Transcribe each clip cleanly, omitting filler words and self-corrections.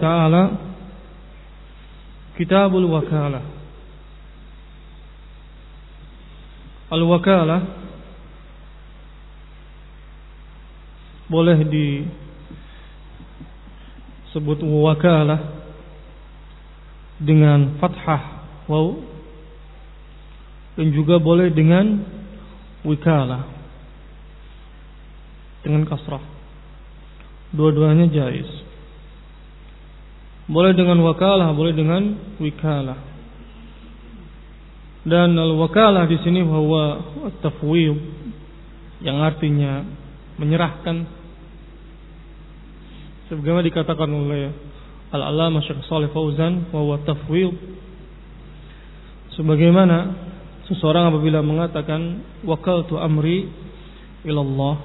ta'ala Kitabul Wakalah. Al-wakalah boleh disebut wakalah dengan fathah waw, dan juga boleh dengan wikalah dengan kasrah. Dua-duanya jaiz. Boleh dengan wakalah, boleh dengan wikalah. Dan al-wakalah di sini bahwa at-tafwid, yang artinya menyerahkan, sebagaimana dikatakan oleh Al-Allamah Syekh Shalih Fauzan bahwa tafwid sebagaimana seseorang apabila mengatakan wakaltu amri ilallah,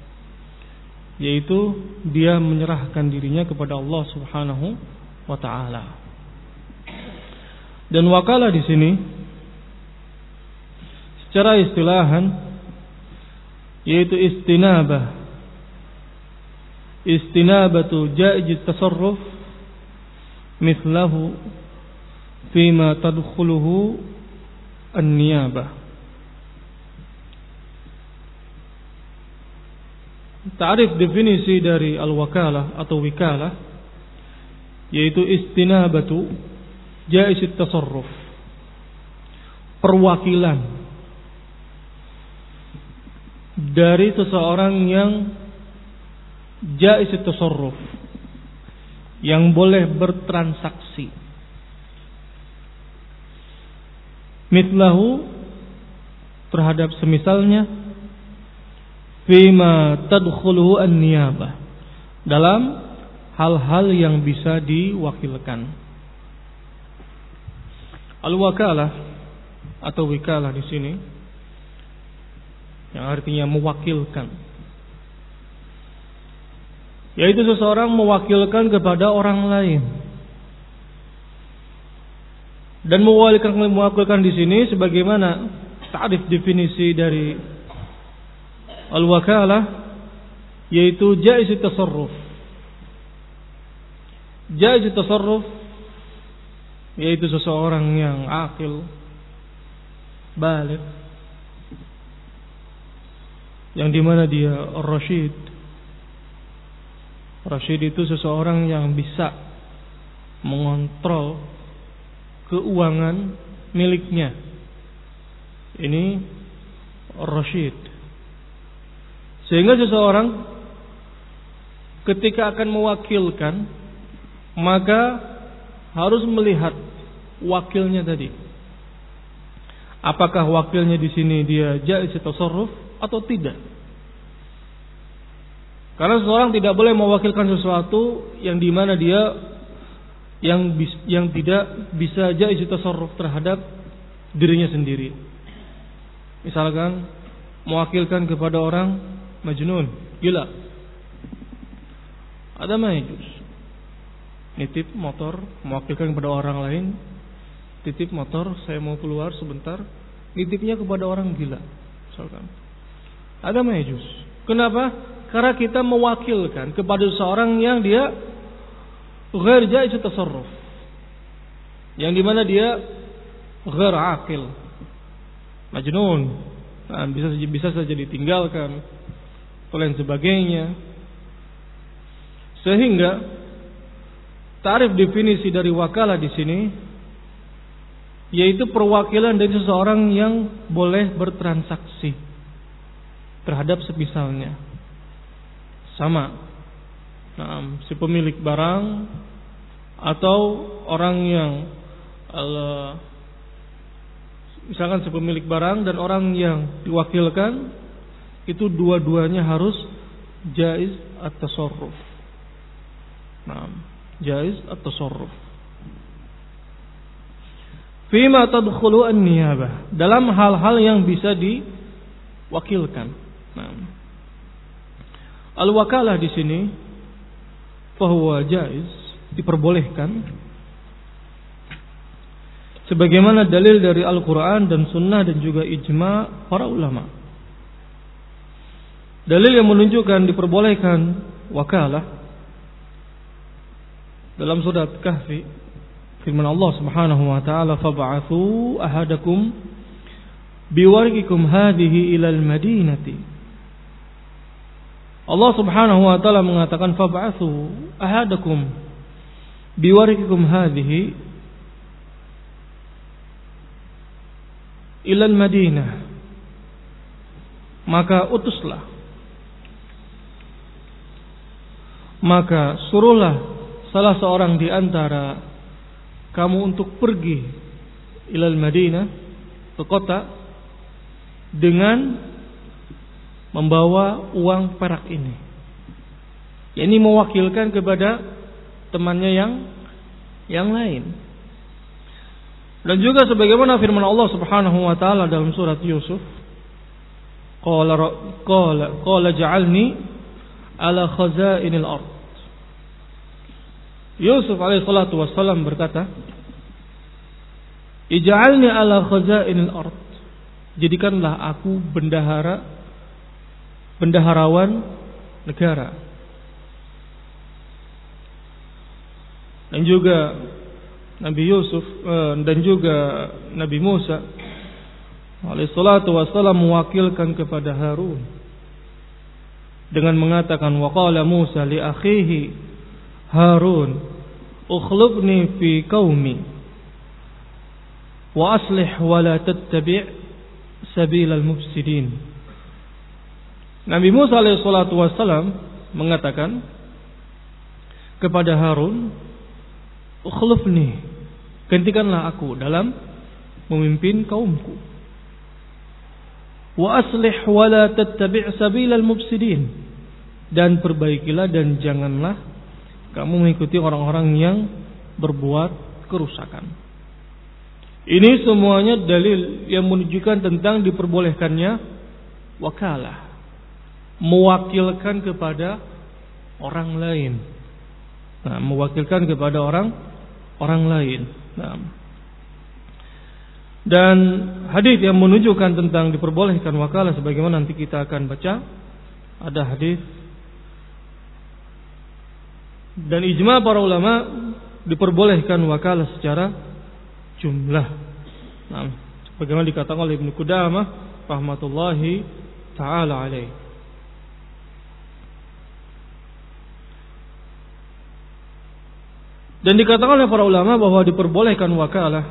yaitu dia menyerahkan dirinya kepada Allah Subhanahu wa ta'ala. Dan wakalah di sini secara istilahan yaitu istinabatu jaiz tasarruf mithlahu fima tadkhuluhu an-niyabah. Ta'rif definisi dari al-wakalah atau wikalah yaitu istinabatu jaiz tasarruf, perwakilan dari seseorang yang jaiz tasarruf, yang boleh bertransaksi, mitlahu terhadap semisalnya, fima tadkhuluhu an-niyabah, dalam hal-hal yang bisa diwakilkan. Al-wakalah atau wikalah di sini yang artinya mewakilkan, yaitu seseorang mewakilkan kepada orang lain. Dan mewakilkan di sini sebagaimana ta'rif definisi dari al-wakalah yaitu jaiz tasarruf. Jaiz tasarruf yaitu seseorang yang akil, baligh, yang dimana dia rasyid. Rasyid itu seseorang yang bisa mengontrol keuangan miliknya. Ini rasyid. Sehingga seseorang ketika akan mewakilkan, maka harus melihat wakilnya tadi. Apakah wakilnya di sini dia jaiz tasarruf atau tidak? Karena seseorang tidak boleh mewakilkan sesuatu yang di mana dia yang tidak bisa jaiz tasarruf terhadap dirinya sendiri. Misalkan mewakilkan kepada orang majnun, gila, ada majus. Nitip motor, mewakilkan kepada orang lain, titip motor, saya mau keluar sebentar, nitipnya kepada orang gila, misalkan. Ada majus. Kenapa? Karena kita mewakilkan kepada seorang yang dia ghair jaiz tasarruf, yang dimana dia ghair aqil, majnun, nah, bisa saja ditinggalkan, dan sebagainya. Sehingga ta'rif definisi dari wakalah di sini yaitu perwakilan dari seseorang yang boleh bertransaksi terhadap semisalnya. Sama, si pemilik barang atau orang yang misalkan si pemilik barang dan orang yang diwakilkan, itu dua-duanya harus jaiz at-tasarruf. Jaiz at-tasarruf. Fima tadkhulu an-niyabah, dalam hal-hal yang bisa diwakilkan. Al-wakalah di sini bahwa jaiz, diperbolehkan, sebagaimana dalil dari Al-Quran dan Sunnah dan juga ijma' para ulama. Dalil yang menunjukkan diperbolehkan wakalah dalam surat Kahfi, firman Allah Subhanahu wa taala, "Fab'atsu ahadakum biwarqikum hadhihi ilal madinati." Allah Subhanahu wa taala mengatakan, "Fab'atsu ahadakum biwarqikum hadhihi ilal madinah." Maka utuslah, maka suruhlah salah seorang di antara kamu untuk pergi ilal Madinah, ke kota, dengan membawa uang perak ini. Ini mewakilkan kepada temannya yang lain. Dan juga sebagaimana firman Allah Subhanahu wa taala dalam surat Yusuf, qala ja'alni ala khazainil ard. Yusuf alaihi salatu wassalam berkata, "Ij'alni ala khazainil ard." Jadikanlah aku bendaharawan negara. Dan juga Nabi Yusuf dan juga Nabi Musa alaihi salatu wassalam mewakilkan kepada Harun dengan mengatakan, wa qala Musa li akhihi Harun ukhlubni fi qaumi wa aslih wa la tattabi' sabilal mufsidin. Nabi Musa alaihi salatu wassalam mengatakan kepada Harun, ukhlufni, gantikanlah aku dalam memimpin kaumku. Wa aslih wa la tattabi' sabilal mufsidin, dan perbaikilah dan janganlah kamu mengikuti orang-orang yang berbuat kerusakan. Ini semuanya dalil yang menunjukkan tentang diperbolehkannya wakalah, mewakilkan kepada orang lain. Nah, mewakilkan kepada orang lain. Nah, dan hadis yang menunjukkan tentang diperbolehkan wakalah sebagaimana nanti kita akan baca, ada hadis dan ijma para ulama diperbolehkan wakalah secara jumlah. Nah, bagaimana dikatakan oleh Ibnu Qudamah rahmatullahi taala alaih. Dan dikatakan oleh para ulama bahwa diperbolehkan wakalah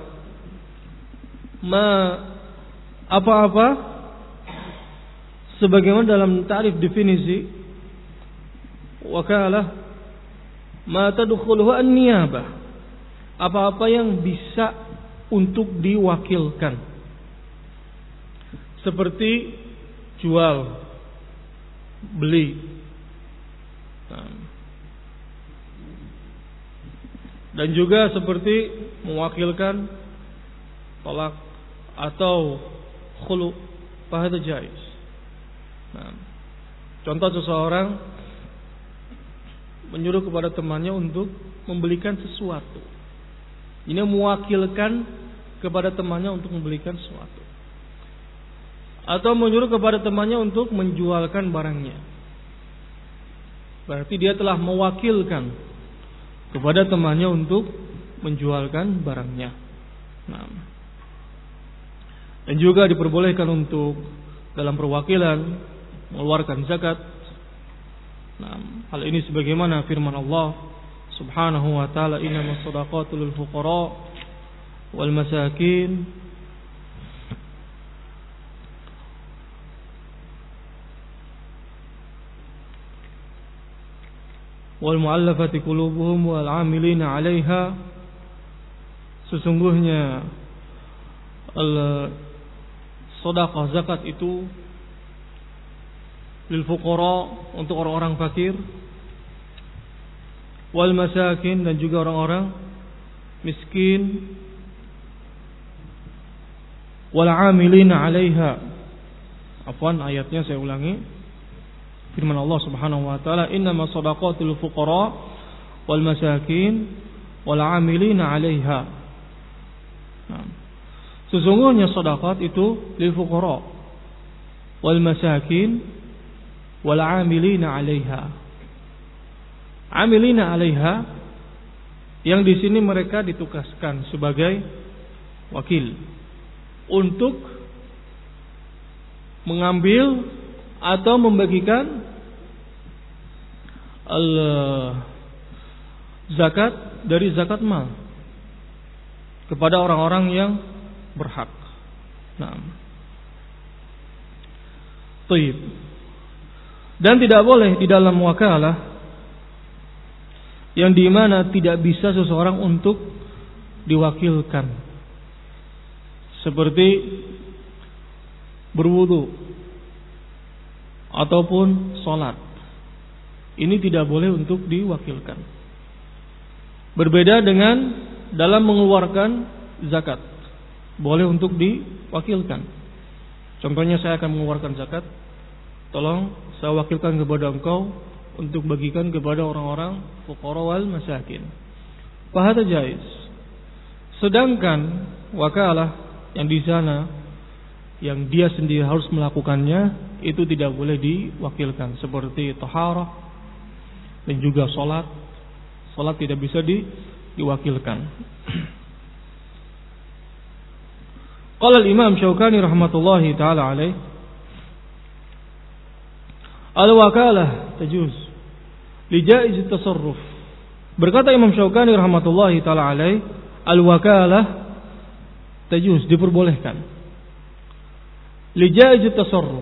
apa-apa sebagaimana dalam ta'rif definisi wakalah ma tadkhuluhu an-niyabah, apa-apa yang bisa untuk diwakilkan, seperti jual beli, dan juga seperti mewakilkan tolak atau khulu, fahadha jaiz. Contoh, seseorang menyuruh kepada temannya untuk membelikan sesuatu. Ini mewakilkan kepada temannya untuk membelikan sesuatu. Atau menyuruh kepada temannya untuk menjualkan barangnya. Berarti dia telah mewakilkan kepada temannya untuk menjualkan barangnya. Nah, dan juga diperbolehkan untuk dalam perwakilan mengeluarkan zakat. Nah, hal ini sebagaimana firman Allah Subhanahu wa taala, innamas shadaqatu lil fuqara wal masakin wal mu'allafati qulubuhum wal 'amilina 'alaiha. Sesungguhnya sedekah zakat itu lil fuqara, untuk orang-orang fakir, wal masakin, dan juga orang-orang miskin, wal 'amilina 'alaiha. Afwan, ayatnya saya ulangi. Firman Allah Subhanahu wa taala, innamas shadaqatu lil fuqara wal masakin wal 'amilina 'alaiha. Nah, sesungguhnya sedekah itu lil fuqara wal masakin wal 'amilina 'alaiha. 'Amilina 'alaiha yang di sini mereka ditugaskan sebagai wakil untuk mengambil atau membagikan zakat dari zakat mal kepada orang-orang yang berhak. Nah, Taib. Dan tidak boleh di dalam wakalah yang di mana tidak bisa seseorang untuk diwakilkan, seperti berwudu ataupun sholat. Ini tidak boleh untuk diwakilkan. Berbeda dengan dalam mengeluarkan zakat, boleh untuk diwakilkan. Contohnya, saya akan mengeluarkan zakat, tolong saya wakilkan kepada engkau untuk bagikan kepada orang-orang fuqara wal masakin. Fahada jaiz. Sedangkan wakalah yang di sana yang dia sendiri harus melakukannya itu tidak boleh diwakilkan, seperti taharah dan juga salat. Salat tidak bisa diwakilkan. Qala al-Imam Syaukani rahmatullahi taala alaih, al-wakalah tajuz li jaiz at-tasarruf. Berkata Imam Syaukani rahmatullahi taala alaih, al-wakalah tajuz, diperbolehkan, li jaiz at-tasarruf,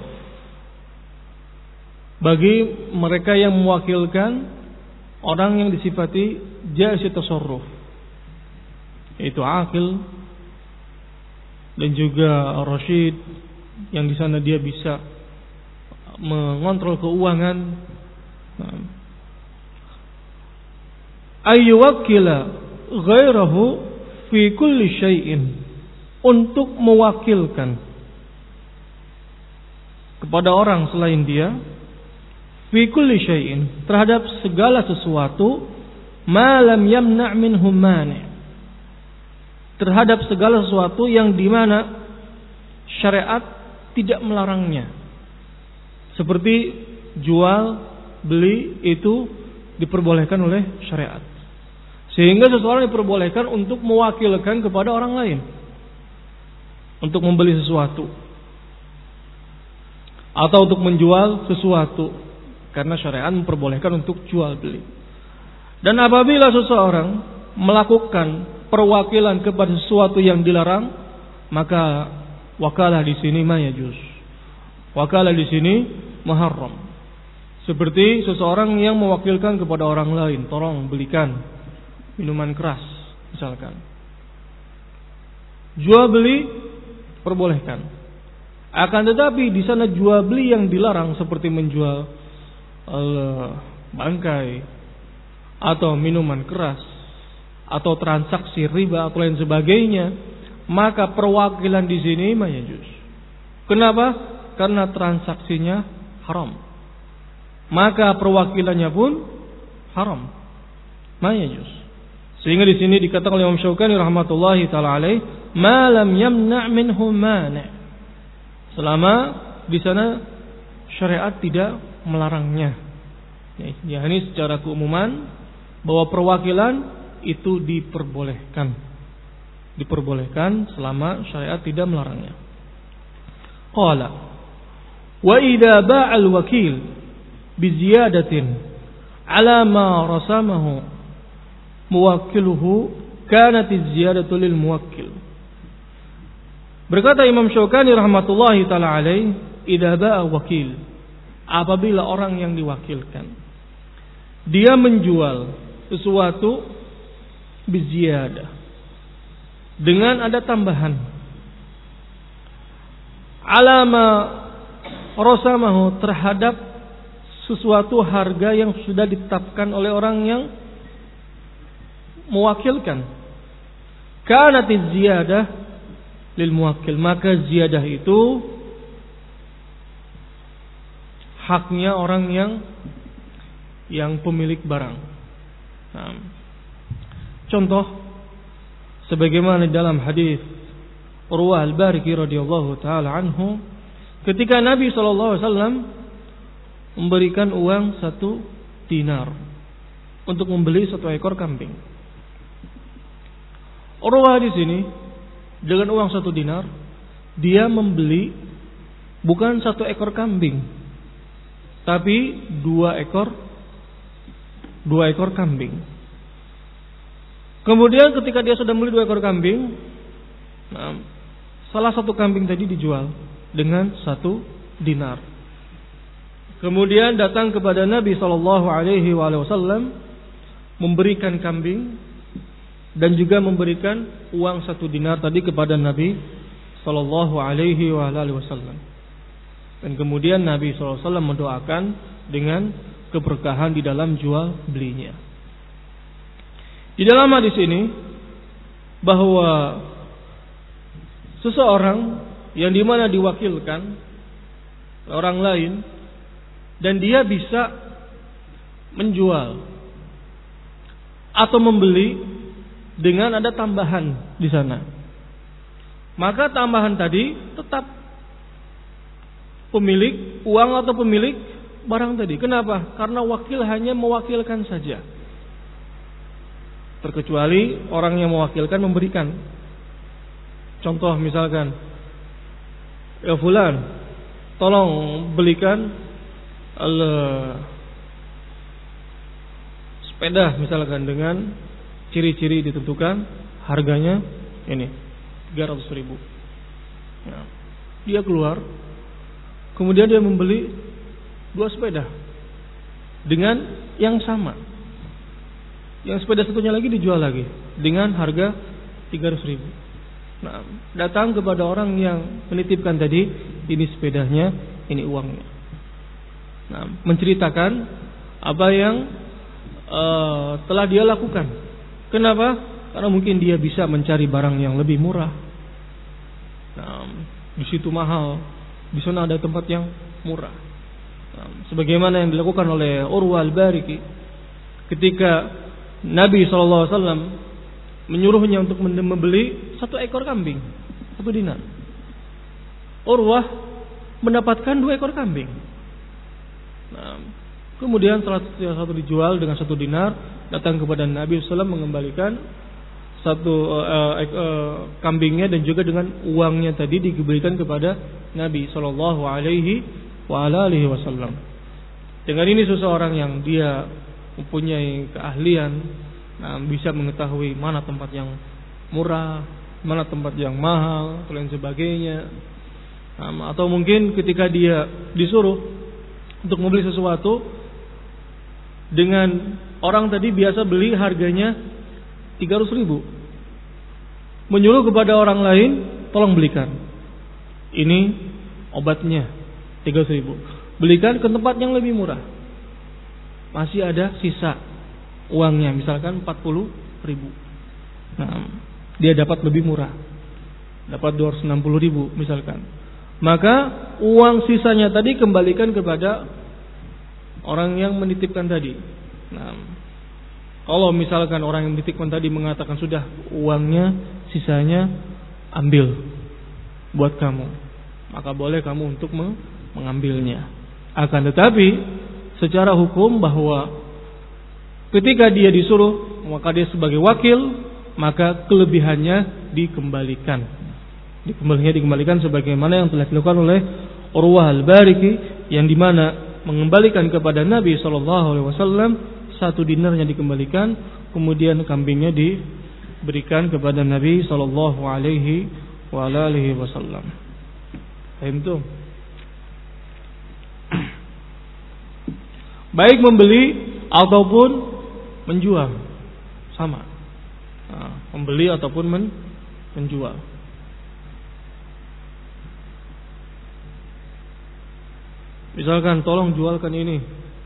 bagi mereka yang mewakilkan orang yang disifati jaiz at-tasarruf, yaitu akil dan juga rasyid, yang di sana dia bisa mengontrol keuangan. Ayyuwakkila ghairahu fi kulli syai'in, untuk mewakilkan kepada orang selain dia, fi kulli syai'in, terhadap segala sesuatu, ma lam yamna' minhu mani', terhadap segala sesuatu yang di mana syariat tidak melarangnya. Seperti jual beli itu diperbolehkan oleh syariat, sehingga seseorang diperbolehkan untuk mewakilkan kepada orang lain untuk membeli sesuatu atau untuk menjual sesuatu, karena syariat memperbolehkan untuk jual beli. Dan apabila seseorang melakukan perwakilan kepada sesuatu yang dilarang, maka wakalah di sini ma yajuz. Wakalah di sini muharram. Seperti seseorang yang mewakilkan kepada orang lain, tolong belikan minuman keras misalkan. Jual beli perbolehkan. Akan tetapi di sana jual beli yang dilarang, seperti menjual bangkai atau minuman keras atau transaksi riba atau lain sebagainya, maka perwakilan di sini mayajuz. Kenapa? Karena transaksinya haram, maka perwakilannya pun haram, mayajuz. Sehingga di sini dikatakan oleh Imam Syaukani rahmatullahi taala alaih, ma lam yamna' minhu mani', selama di sana syariat tidak melarangnya. Ya, ini secara keumuman bahwa perwakilan itu diperbolehkan selama syariat tidak melarangnya. Qala wa idza ba'a al-wakil bi ziyadatin ala ma rasamahu muwakkiluhu kanat az-ziyadatu lil muwakkil. Berkata Imam Syaukani rahmatullahi taala alaih, idza ba'a wakil, apabila orang yang diwakilkan dia menjual sesuatu biziyadah, dengan ada tambahan, alama rasamahu, terhadap sesuatu harga yang sudah ditetapkan oleh orang yang mewakilkan, kanatiz ziyadah lil muwakkil, maka ziyadah itu haknya orang yang pemilik barang. Nah, contoh sebagaimana dalam hadis Urwah al-Bariki radhiyallahu taala anhu, ketika Nabi sallallahu alaihi wasallam memberikan uang 1 dinar untuk membeli 1 ekor kambing. Urwah di sini dengan uang 1 dinar dia membeli bukan 1 ekor kambing, tapi 2 ekor kambing. Kemudian ketika dia sudah membeli 2 ekor kambing, salah satu kambing tadi dijual dengan 1 dinar. Kemudian datang kepada Nabi SAW memberikan kambing dan juga memberikan uang 1 dinar tadi kepada Nabi SAW. Dan kemudian Nabi SAW mendoakan dengan keberkahan di dalam jual belinya. Di dalam hadis ini bahwa seseorang yang dimana diwakilkan orang lain dan dia bisa menjual atau membeli dengan ada tambahan di sana, maka tambahan tadi tetap pemilik uang atau pemilik barang tadi. Kenapa? Karena wakil hanya mewakilkan saja. Terkecuali orang yang mewakilkan memberikan. Contoh misalkan, ya fulan, tolong belikan sepeda misalkan dengan ciri-ciri ditentukan, harganya ini 300.000. Nah, dia keluar, kemudian dia membeli 2 sepeda dengan yang sama. Yang sepeda satunya lagi dijual lagi dengan harga 300.000. Nah, datang kepada orang yang menitipkan tadi, ini sepedanya, ini uangnya. Nah, menceritakan apa yang telah dia lakukan. Kenapa? Karena mungkin dia bisa mencari barang yang lebih murah. Nah, di situ mahal, di sana ada tempat yang murah. Nah, sebagaimana yang dilakukan oleh Urwah al-Bariki ketika Nabi SAW menyuruhnya untuk membeli 1 ekor kambing 1 dinar. Urwah mendapatkan 2 ekor kambing. Nah, kemudian setelah satu dijual dengan 1 dinar, datang kepada Nabi SAW mengembalikan 1 kambingnya dan juga dengan uangnya tadi diberikan kepada Nabi SAW. Dengan ini seseorang yang dia mempunyai keahlian, bisa mengetahui mana tempat yang murah, mana tempat yang mahal, dan lain sebagainya. Atau mungkin ketika dia disuruh untuk membeli sesuatu dengan orang tadi biasa beli harganya 300.000, menyuruh kepada orang lain, tolong belikan ini obatnya 300.000, belikan ke tempat yang lebih murah, masih ada sisa uangnya misalkan 40.000. Nah, dia dapat lebih murah, dapat 260.000 misalkan. Maka uang sisanya tadi kembalikan kepada orang yang menitipkan tadi. Nah, kalau misalkan orang yang menitipkan tadi mengatakan sudah uangnya sisanya ambil buat kamu, maka boleh kamu untuk mengambilnya. Akan tetapi secara hukum bahwa ketika dia disuruh, maka dia sebagai wakil, maka kelebihannya dikembalikan. Dikembalikan sebagaimana yang telah dilakukan oleh Urwah al-Bariki, yang dimana mengembalikan kepada Nabi SAW 1 dinarnya dikembalikan, kemudian kambingnya diberikan kepada Nabi SAW. Paham tuh? Baik membeli ataupun menjual sama. Nah, membeli ataupun menjual. Misalkan tolong jualkan ini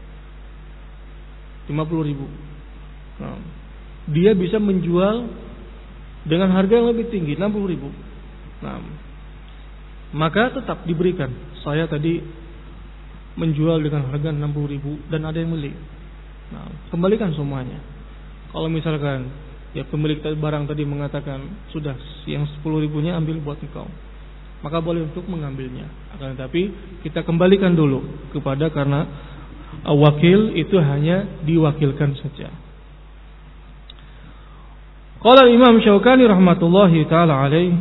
50.000. Nah, dia bisa menjual dengan harga yang lebih tinggi 60.000. Nah, maka tetap diberikan. Saya tadi menjual dengan harga 60.000 dan ada yang beli. Nah, kembalikan semuanya. Kalau misalkan ya pemilik barang tadi mengatakan sudah yang 10.000-nya ambil buat engkau, maka boleh untuk mengambilnya. Akan tetapi kita kembalikan dulu kepada, karena wakil itu hanya diwakilkan saja. Qala Imam Syaukani rahmatullahi taala alaihi,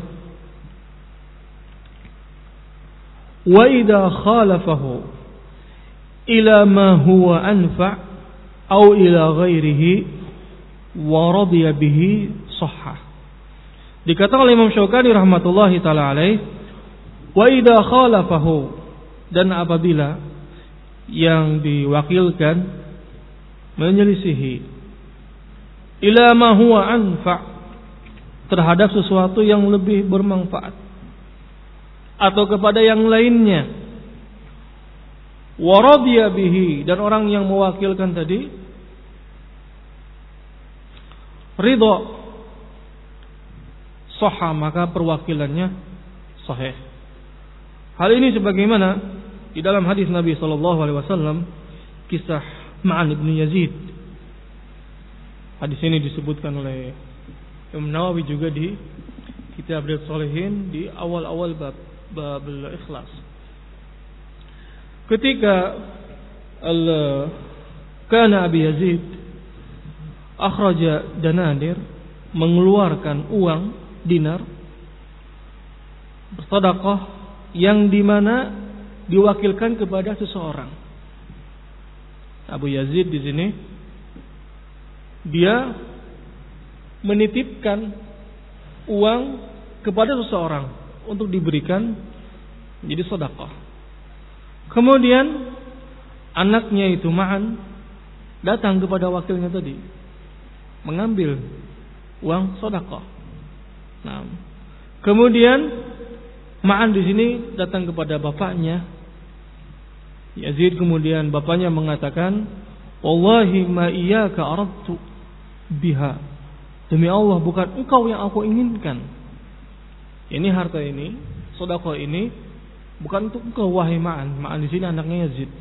wa idza khalafahu ila ma huwa anfa' aw ila ghairihi wa radiya bihi sahha. Dikatakan oleh Imam Syaukani rahmatullahi taala alaihi, wa idza khalafahu, dan apabila yang diwakilkan menyelisihi ila ma huwa anfa', terhadap sesuatu yang lebih bermanfaat atau kepada yang lainnya, wa radiya bihi, dan orang yang mewakilkan tadi ridha, sahha, maka perwakilannya sahih. Hal ini sebagaimana di dalam hadis Nabi sallallahu alaihi wasallam, kisah Ma'an ibn Yazid. Hadis ini disebutkan oleh Imam Nawawi juga di Kitab Riyadhus Shalihin di awal-awal bab Ikhlas. Ketika kana Abi Yazid akhraja dananir, mengeluarkan uang dinar bersedekah yang dimana diwakilkan kepada seseorang. Abu Yazid di sini dia menitipkan uang kepada seseorang untuk diberikan menjadi sedekah. Kemudian anaknya itu Ma'an datang kepada wakilnya tadi, mengambil uang sedekah. Nah, kemudian Ma'an di sini datang kepada bapaknya Yazid, kemudian bapaknya mengatakan, wallahi ma iyyaka aradtu biha, demi Allah bukan engkau yang aku inginkan. Ini harta ini, sedekah ini bukan untuk engkau wahai Ma'an. Ma'an di sini anaknya Yazid.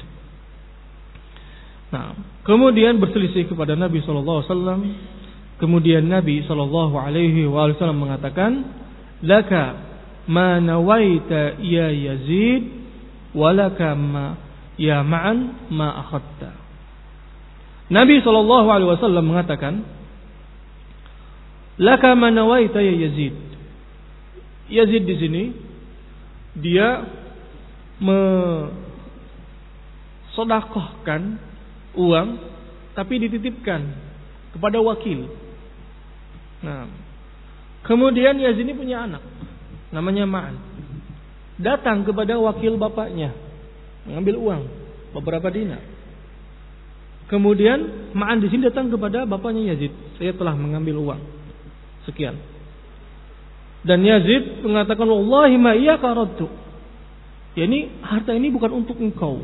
Nah, kemudian berselisih kepada Nabi sallallahu alaihi wasallam. Kemudian Nabi sallallahu alaihi wasallam mengatakan, laka ma nawaita ya Yazid, walaka ma ya Ma'an ma akhadta. Nabi sallallahu alaihi wasallam mengatakan, laka ma nawaita ya Yazid. Yazid di sini dia mensedekahkan uang tapi dititipkan kepada wakil. Nah, kemudian Yazid ini punya anak namanya Ma'an. Datang kepada wakil bapaknya mengambil uang beberapa dinar. Kemudian Ma'an di sini datang kepada bapaknya Yazid, saya telah mengambil uang sekian. Dan Yazid mengatakan, wallahi ma iyyaka aradtu. Ya, ini harta ini bukan untuk engkau.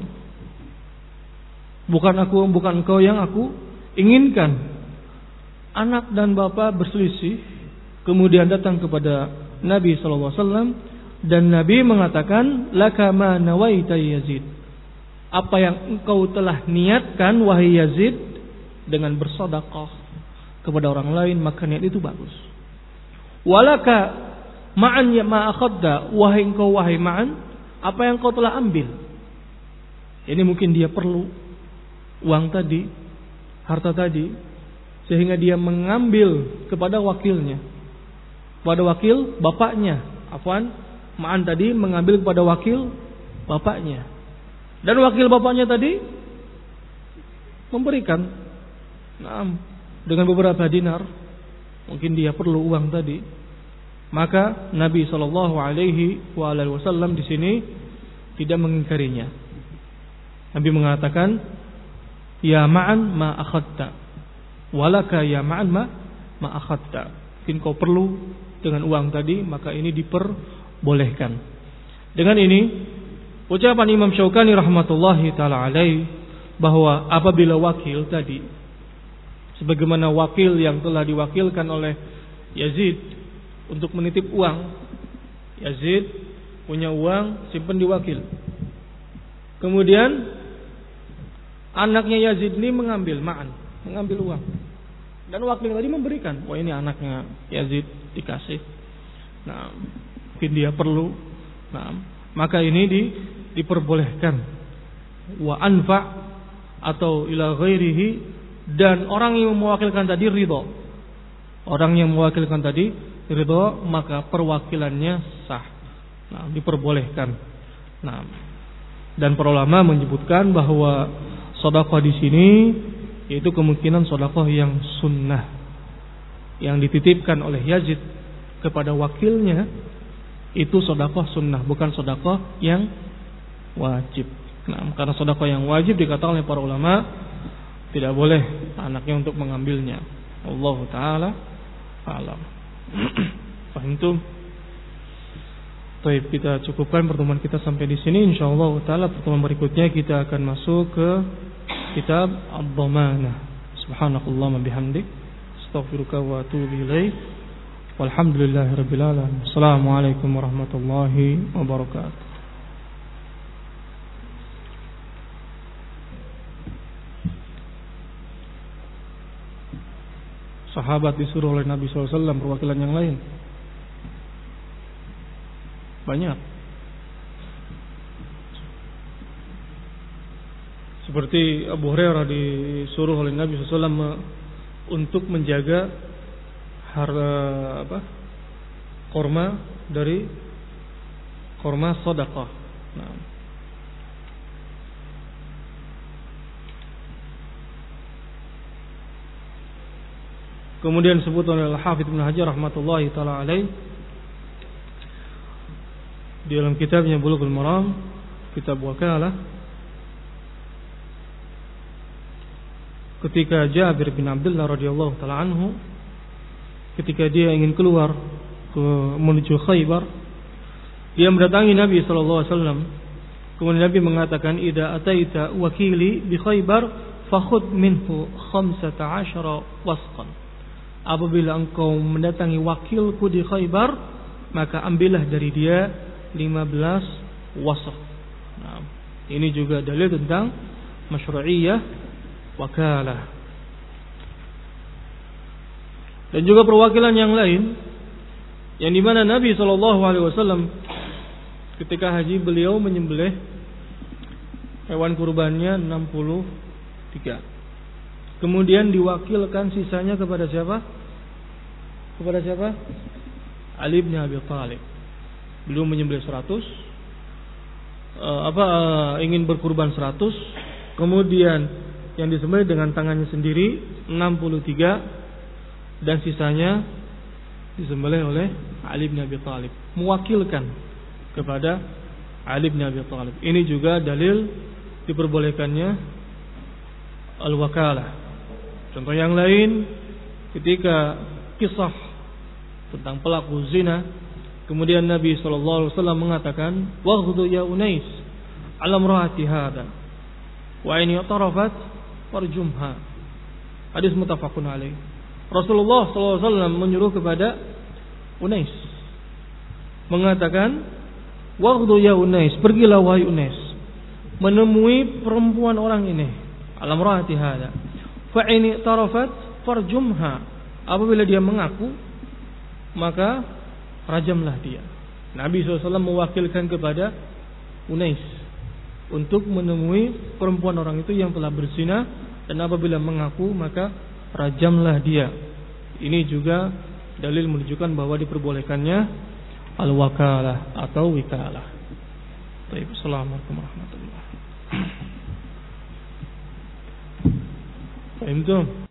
Bukan engkau yang aku inginkan. Anak dan bapak berselisih, kemudian datang kepada Nabi sallallahu alaihi wasallam, dan Nabi mengatakan, laka ma nawaita Yazid. Apa yang engkau telah niatkan wahai Yazid dengan bersedekah kepada orang lain, maka niat itu bagus. Walaka Ma'an ya ma akhadda, wahai engkau wahai Ma'an, apa yang kau telah ambil. Ini mungkin dia perlu uang tadi, harta tadi, sehingga dia mengambil kepada wakilnya, kepada wakil bapaknya. Ma'an tadi mengambil kepada wakil bapaknya, dan wakil bapaknya tadi memberikan dengan beberapa dinar. Mungkin dia perlu uang tadi. Maka Nabi sallallahu alaihi wasallam di sini tidak mengingkarinya. Nabi mengatakan, ya Ma'an ma akhadta, walaka ya Ma'an ma akhadta. Mungkin kau perlu dengan uang tadi, maka ini diperbolehkan. Dengan ini ucapan Imam Syaukani rahmatullahi taala alaihi, bahwa apabila wakil tadi, sebagaimana wakil yang telah diwakilkan oleh Yazid untuk menitip uang, Yazid punya uang simpan di wakil. Kemudian anaknya Yazid ini mengambil uang, dan wakil tadi memberikan. Wah, ini anaknya Yazid dikasih. Nah, mungkin dia perlu. Nah, maka ini diperbolehkan. Wa anfa atau ila ghairihi, dan orang yang mewakilkan tadi ridho. orang yang mewakilkan tadi ridho, maka perwakilannya sah. Nah, diperbolehkan. Nah, dan para ulama menyebutkan bahwa sedekah di sini yaitu kemungkinan sedekah yang sunnah, yang dititipkan oleh Yazid kepada wakilnya, itu sedekah sunnah, bukan sedekah yang wajib. Nah, karena sedekah yang wajib dikatakan oleh para ulama tidak boleh anaknya untuk mengambilnya. Allah taala alam. Paham itu? Baik, kita cukupkan pertemuan kita sampai di sini. Insyaallah taala pertemuan berikutnya kita akan masuk ke kitab Ad-Dhamanah. Subhanakallahumma bihamdik, astaghfiruka wa atubu ilaik. Walhamdulillahirabbil alamin. Assalamualaikum warahmatullahi wabarakatuh. Sahabat disuruh oleh Nabi SAW perwakilan yang lain banyak. Seperti Abu Hurairah disuruh oleh Nabi SAW untuk menjaga korma dari korma sedekah. Nah, kemudian disebut oleh Al-Hafidz Ibnu Hajar rahmatullahi taala alaih di dalam kitabnya Bulughul Maram, kitab wakalah, ketika Jabir bin Abdullah radhiyallahu taala anhu ketika dia ingin keluar menuju Khaybar, dia mendatangi Nabi sallallahu alaihi wasallam. Kemudian Nabi mengatakan, "Idza ataita wakili bi Khaybar fakhudh minhu 15 wasqan." Apabila engkau mendatangi wakilku di Khaybar, maka ambillah dari dia 15 wasaq. Nah, ini juga dalil tentang masyru'iyah wakalah. Dan juga perwakilan yang lain, yang dimana Nabi SAW ketika haji beliau menyembelih hewan kurbannya 63. Kemudian diwakilkan sisanya kepada siapa? Kepada siapa? Ali bin Abi Thalib. Beliau menyembelih 100, ingin berkurban 100, kemudian yang disembelih dengan tangannya sendiri 63, dan sisanya disembelih oleh Ali bin Abi Thalib, mewakilkan kepada Ali bin Abi Thalib. Ini juga dalil diperbolehkannya al-wakalah. Contoh yang lain, ketika kisah tentang pelaku zina, kemudian Nabi SAW mengatakan, "Waghdu ya Unais ala imraati hadha wa in yatarafat farjumha." Hadis muttafaqun alaih. Rasulullah SAW menyuruh kepada Unais, mengatakan, "Waghdu ya Unais, pergilah wahai Unais, menemui perempuan orang ini, ala imraati hadha, fa in yatarafat farjumha." Apabila dia mengaku, maka rajamlah dia. Nabi SAW mewakilkan kepada Unais untuk menemui perempuan orang itu yang telah berzina, dan apabila mengaku maka rajamlah dia. Ini juga dalil menunjukkan bahwa diperbolehkannya al-wakalah atau wikalah. Baik, assalamualaikum warahmatullahi wabarakatuh.